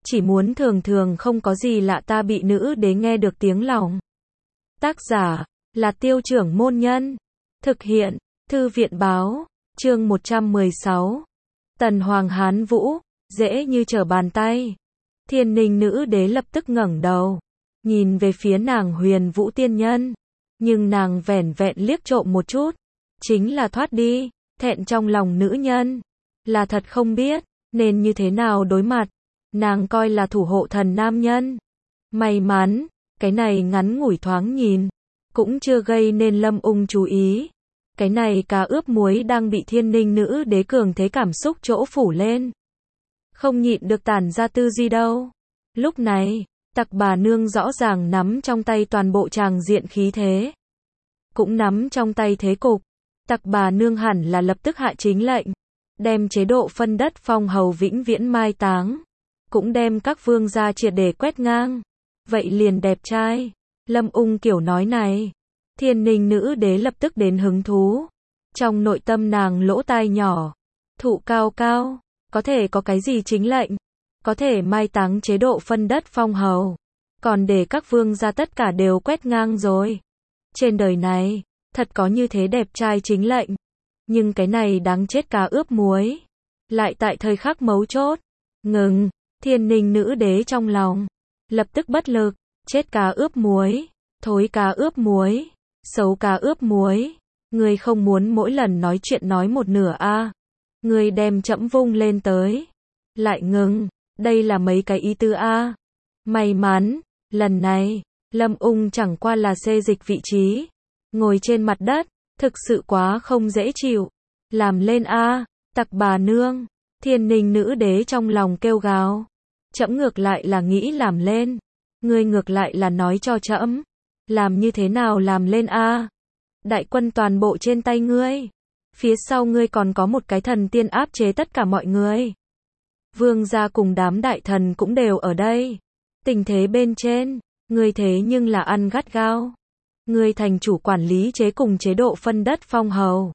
chỉ muốn thường thường không có gì lạ ta bị nữ đế nghe được tiếng lòng. Tác giả là Tiêu Trưởng Môn Nhân. Thực hiện Thư viện Báo. Chương 116. Tần Hoàng Hán Vũ, dễ như trở bàn tay. Thiên Ninh nữ đế lập tức ngẩng đầu, nhìn về phía nàng Huyền Vũ tiên nhân, nhưng nàng vẻn vẹn liếc trộm một chút, chính là thoát đi, thẹn trong lòng nữ nhân, là thật không biết nên như thế nào đối mặt. Nàng coi là thủ hộ thần nam nhân. May mắn, cái này ngắn ngủi thoáng nhìn, cũng chưa gây nên Lâm Ung chú ý. Cái này cá ướp muối đang bị Thiên Ninh nữ đế cường thế cảm xúc chỗ phủ lên. Không nhịn được tản ra tư duy đâu. Lúc này, Tặc bà nương rõ ràng nắm trong tay toàn bộ tràng diện khí thế. Cũng nắm trong tay thế cục. Tặc bà nương hẳn là lập tức hạ chính lệnh, đem chế độ phân đất phong hầu vĩnh viễn mai táng, cũng đem các vương gia triệt để quét ngang. Vậy liền đẹp trai. Lâm Ung kiểu nói này, Thiên Ninh nữ đế lập tức đến hứng thú. Trong nội tâm nàng lỗ tai nhỏ, thụ cao cao, có thể có cái gì chính lệnh, có thể mai táng chế độ phân đất phong hầu, còn để các vương gia tất cả đều quét ngang rồi. Trên đời này, thật có như thế đẹp trai chính lệnh. Nhưng cái này đáng chết cá ướp muối. Lại tại thời khắc mấu chốt. Ngừng, Thiên Ninh nữ đế trong lòng lập tức bất lực. Chết cá ướp muối, thối cá ướp muối, xấu cá ướp muối. Ngươi không muốn mỗi lần nói chuyện nói một nửa a? Ngươi đem trẫm vung lên tới. Lại ngừng, đây là mấy cái ý tứ a? May mắn, lần này, Lâm Ung chẳng qua là xê dịch vị trí, ngồi trên mặt đất, thực sự quá không dễ chịu. Làm lên a, Tặc bà nương. Thiên Ninh nữ đế trong lòng kêu gào. Trẫm ngược lại là nghĩ làm lên, ngươi ngược lại là nói cho trẫm, làm như thế nào làm lên a? Đại quân toàn bộ trên tay ngươi, phía sau ngươi còn có một cái thần tiên áp chế tất cả mọi người. Vương gia cùng đám đại thần cũng đều ở đây. Tình thế bên trên, ngươi thế nhưng là ăn gắt gao. Ngươi thành chủ quản lý chế cùng chế độ phân đất phong hầu,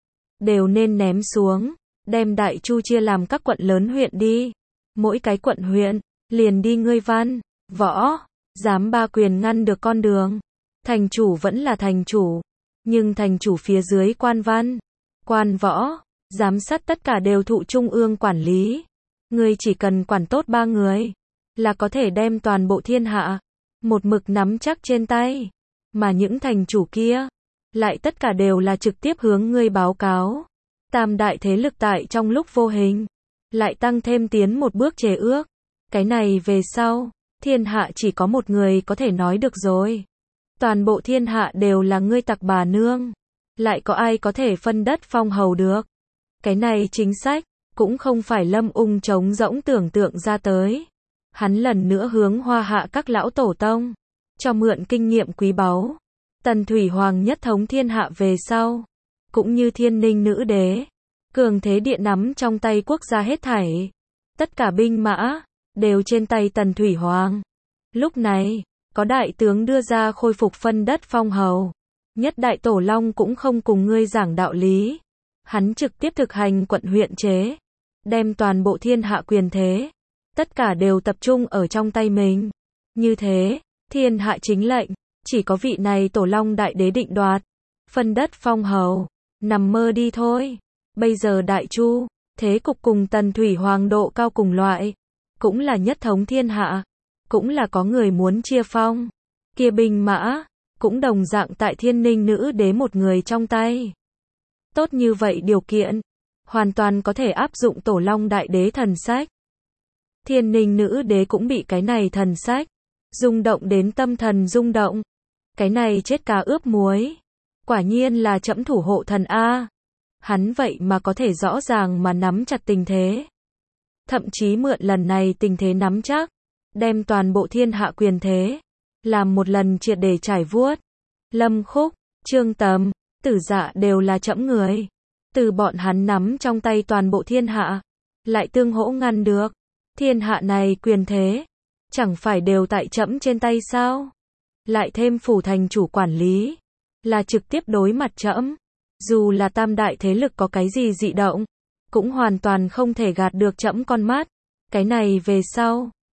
đều nên ném xuống, đem Đại Chu chia làm các quận lớn huyện đi. Mỗi cái quận huyện, liền đi ngươi văn, võ, dám ba quyền ngăn được con đường. Thành chủ vẫn là thành chủ, nhưng thành chủ phía dưới quan văn, quan võ, giám sát tất cả đều thụ trung ương quản lý. Ngươi chỉ cần quản tốt ba người, là có thể đem toàn bộ thiên hạ, một mực nắm chắc trên tay. Mà những thành chủ kia, lại tất cả đều là trực tiếp hướng ngươi báo cáo. Tam đại thế lực tại trong lúc vô hình, lại tăng thêm tiến một bước chế ước. Cái này về sau, thiên hạ chỉ có một người có thể nói được rồi. Toàn bộ thiên hạ đều là ngươi Tặc bà nương. Lại có ai có thể phân đất phong hầu được? Cái này chính sách, cũng không phải Lâm Ung trống rỗng tưởng tượng ra tới. Hắn lần nữa hướng Hoa Hạ các lão tổ tông, cho mượn kinh nghiệm quý báu. Tần Thủy Hoàng nhất thống thiên hạ về sau, cũng như Thiên Ninh nữ đế, cường thế địa nắm trong tay quốc gia hết thảy. Tất cả binh mã, đều trên tay Tần Thủy Hoàng. Lúc này, có đại tướng đưa ra khôi phục phân đất phong hầu. Nhất đại tổ long cũng không cùng ngươi giảng đạo lý. Hắn trực tiếp thực hành quận huyện chế, đem toàn bộ thiên hạ quyền thế, tất cả đều tập trung ở trong tay mình. Như thế, thiên hạ chính lệnh, chỉ có vị này tổ long đại đế định đoạt. Phân đất phong hầu, nằm mơ đi thôi. Bây giờ Đại Chu, thế cục cùng Tần Thủy Hoàng độ cao cùng loại, cũng là nhất thống thiên hạ, cũng là có người muốn chia phong. Kia binh mã, cũng đồng dạng tại Thiên Ninh nữ đế một người trong tay. Tốt như vậy điều kiện, hoàn toàn có thể áp dụng tổ long đại đế thần sách. Thiên Ninh nữ đế cũng bị cái này thần sách rung động đến tâm thần rung động. Cái này chết cá ướp muối, quả nhiên là trẫm thủ hộ thần a. Hắn vậy mà có thể rõ ràng mà nắm chặt tình thế. Thậm chí mượn lần này tình thế nắm chắc, đem toàn bộ thiên hạ quyền thế, làm một lần triệt để trải vuốt. Lâm Khúc, Trương Tầm, Tử Dạ đều là trẫm người. Từ bọn hắn nắm trong tay toàn bộ thiên hạ, lại tương hỗ ngăn được. Thiên hạ này quyền thế, chẳng phải đều tại trẫm trên tay sao? Lại thêm phủ thành chủ quản lý, là trực tiếp đối mặt trẫm. Dù là tam đại thế lực có cái gì dị động, cũng hoàn toàn không thể gạt được trẫm con mắt. Cái này về sau,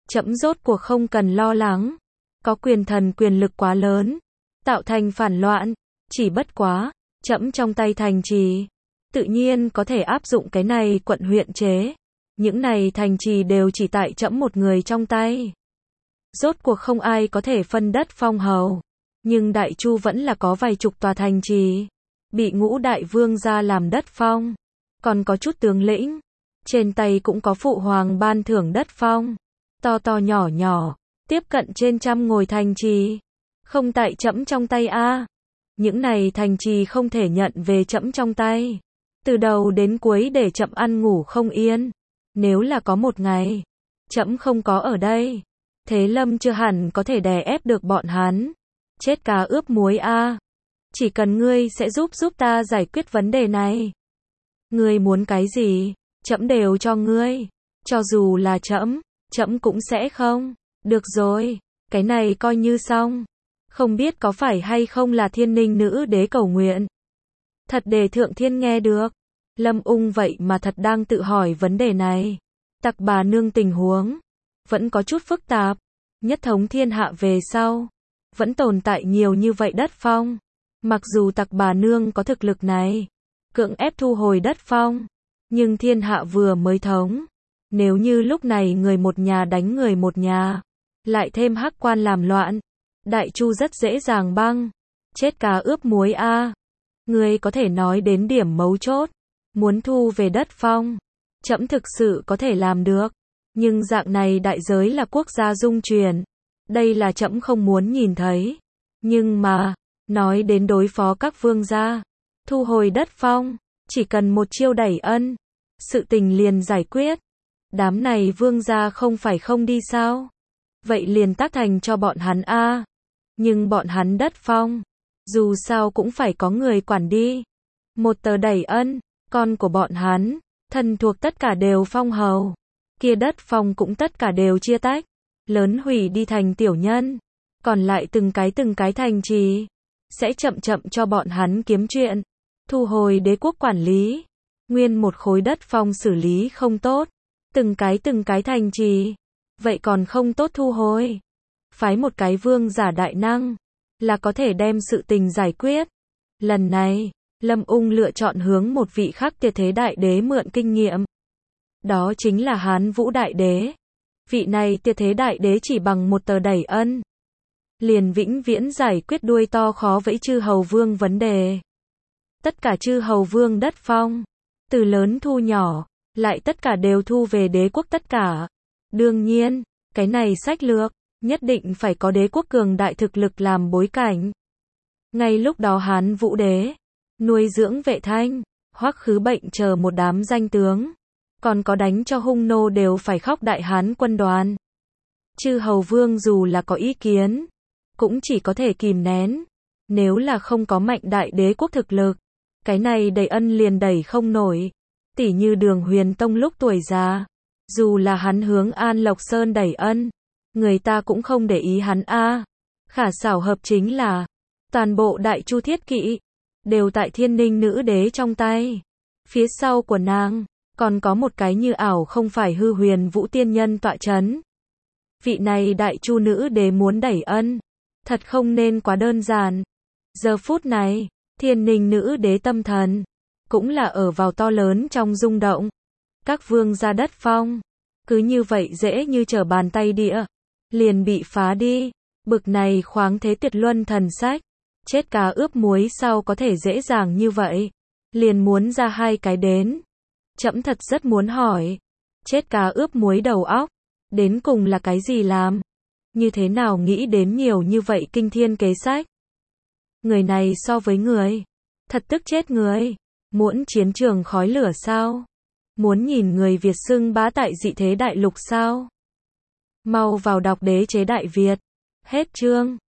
trẫm rốt cuộc không cần lo lắng, có quyền thần quyền lực quá lớn, tạo thành phản loạn, chỉ bất quá, trẫm trong tay thành trì, tự nhiên có thể áp dụng cái này quận huyện chế, những này thành trì đều chỉ tại trẫm một người trong tay. Rốt cuộc không ai có thể phân đất phong hầu, nhưng Đại Chu vẫn là có vài chục tòa thành trì, bị Ngũ đại vương gia làm đất phong, còn có chút tướng lĩnh, trên tay cũng có phụ hoàng ban thưởng đất phong, to to nhỏ nhỏ, tiếp cận trên trăm ngồi thành trì, không tại trẫm trong tay a. Những này thành trì không thể nhận về trẫm trong tay, từ đầu đến cuối để trẫm ăn ngủ không yên. Nếu là có một ngày, trẫm không có ở đây, Thế Lâm chưa hẳn có thể đè ép được bọn hắn. Chết cá ướp muối a. Chỉ cần ngươi sẽ giúp ta giải quyết vấn đề này. Ngươi muốn cái gì, trẫm đều cho ngươi. Cho dù là trẫm cũng sẽ không. Được rồi, cái này coi như xong. Không biết có phải hay không là Thiên Ninh nữ đế cầu nguyện. Thật để Thượng Thiên nghe được. Lâm Ung vậy mà thật đang tự hỏi vấn đề này. Tặc bà nương tình huống vẫn có chút phức tạp. Nhất thống thiên hạ về sau, vẫn tồn tại nhiều như vậy đất phong. Mặc dù tặc bà nương có thực lực này, cưỡng ép thu hồi đất phong, nhưng thiên hạ vừa mới thống. Nếu như lúc này người một nhà đánh người một nhà, lại thêm hắc quan làm loạn, Đại Chu rất dễ dàng băng. Chết cá ướp muối a. Ngươi có thể nói đến điểm mấu chốt. Muốn thu về đất phong, trẫm thực sự có thể làm được. Nhưng dạng này đại giới là quốc gia dung chuyển. Đây là trẫm không muốn nhìn thấy. Nhưng mà, nói đến đối phó các vương gia, thu hồi đất phong, chỉ cần một chiêu đẩy ân, sự tình liền giải quyết. Đám này vương gia không phải không đi sao? Vậy liền tác thành cho bọn hắn a. Nhưng bọn hắn đất phong, dù sao cũng phải có người quản đi. Một tờ đẩy ân, con của bọn hắn, thân thuộc tất cả đều phong hầu. Kia đất phong cũng tất cả đều chia tách, lớn hủy đi thành tiểu nhân. Còn lại từng cái thành trì, sẽ chậm chậm cho bọn hắn kiếm chuyện. Thu hồi đế quốc quản lý. Nguyên một khối đất phong xử lý không tốt. Từng cái thành trì, vậy còn không tốt thu hồi. Phái một cái vương giả đại năng, là có thể đem sự tình giải quyết. Lần này, Lâm Ung lựa chọn hướng một vị khác tuyệt thế đại đế mượn kinh nghiệm. Đó chính là Hán Vũ đại đế. Vị này tuyệt thế đại đế chỉ bằng một tờ đẩy ân, liền vĩnh viễn giải quyết đuôi to khó vẫy chư hầu vương vấn đề. Tất cả chư hầu vương đất phong, từ lớn thu nhỏ, lại tất cả đều thu về đế quốc tất cả. Đương nhiên, cái này sách lược, nhất định phải có đế quốc cường đại thực lực làm bối cảnh. Ngay lúc đó Hán Vũ đế, nuôi dưỡng Vệ Thanh, Hoắc Khứ Bệnh chờ một đám danh tướng, còn có đánh cho hung nô đều phải khóc đại Hán quân đoàn. Chư hầu vương dù là có ý kiến, cũng chỉ có thể kìm nén. Nếu là không có mạnh đại đế quốc thực lực, cái này đầy ân liền đẩy không nổi. Tỉ như Đường Huyền Tông lúc tuổi già, dù là hắn hướng An Lộc Sơn đẩy ân, người ta cũng không để ý hắn a. Khả xảo hợp chính là, toàn bộ Đại Chu thiết kỵ, đều tại Thiên Ninh nữ đế trong tay. Phía sau của nàng, còn có một cái như ảo không phải hư Huyền Vũ tiên nhân tọa chấn. Vị này Đại Chu nữ đế muốn đẩy ân, thật không nên quá đơn giản. Giờ phút này, Thiên Ninh nữ đế tâm thần, cũng là ở vào to lớn trong rung động. Các vương gia đất phong, cứ như vậy dễ như trở bàn tay địa, liền bị phá đi. Bực này khoáng thế tuyệt luân thần sách, chết cá ướp muối sao có thể dễ dàng như vậy, liền muốn ra hai cái đến. Trẫm thật rất muốn hỏi, chết cá ướp muối đầu óc, đến cùng là cái gì làm? Như thế nào nghĩ đến nhiều như vậy kinh thiên kế sách? Người này so với người, thật tức chết người. Muốn chiến trường khói lửa sao? Muốn nhìn người Việt xưng bá tại dị thế đại lục sao? Mau vào đọc Đế chế Đại Việt. Hết chương.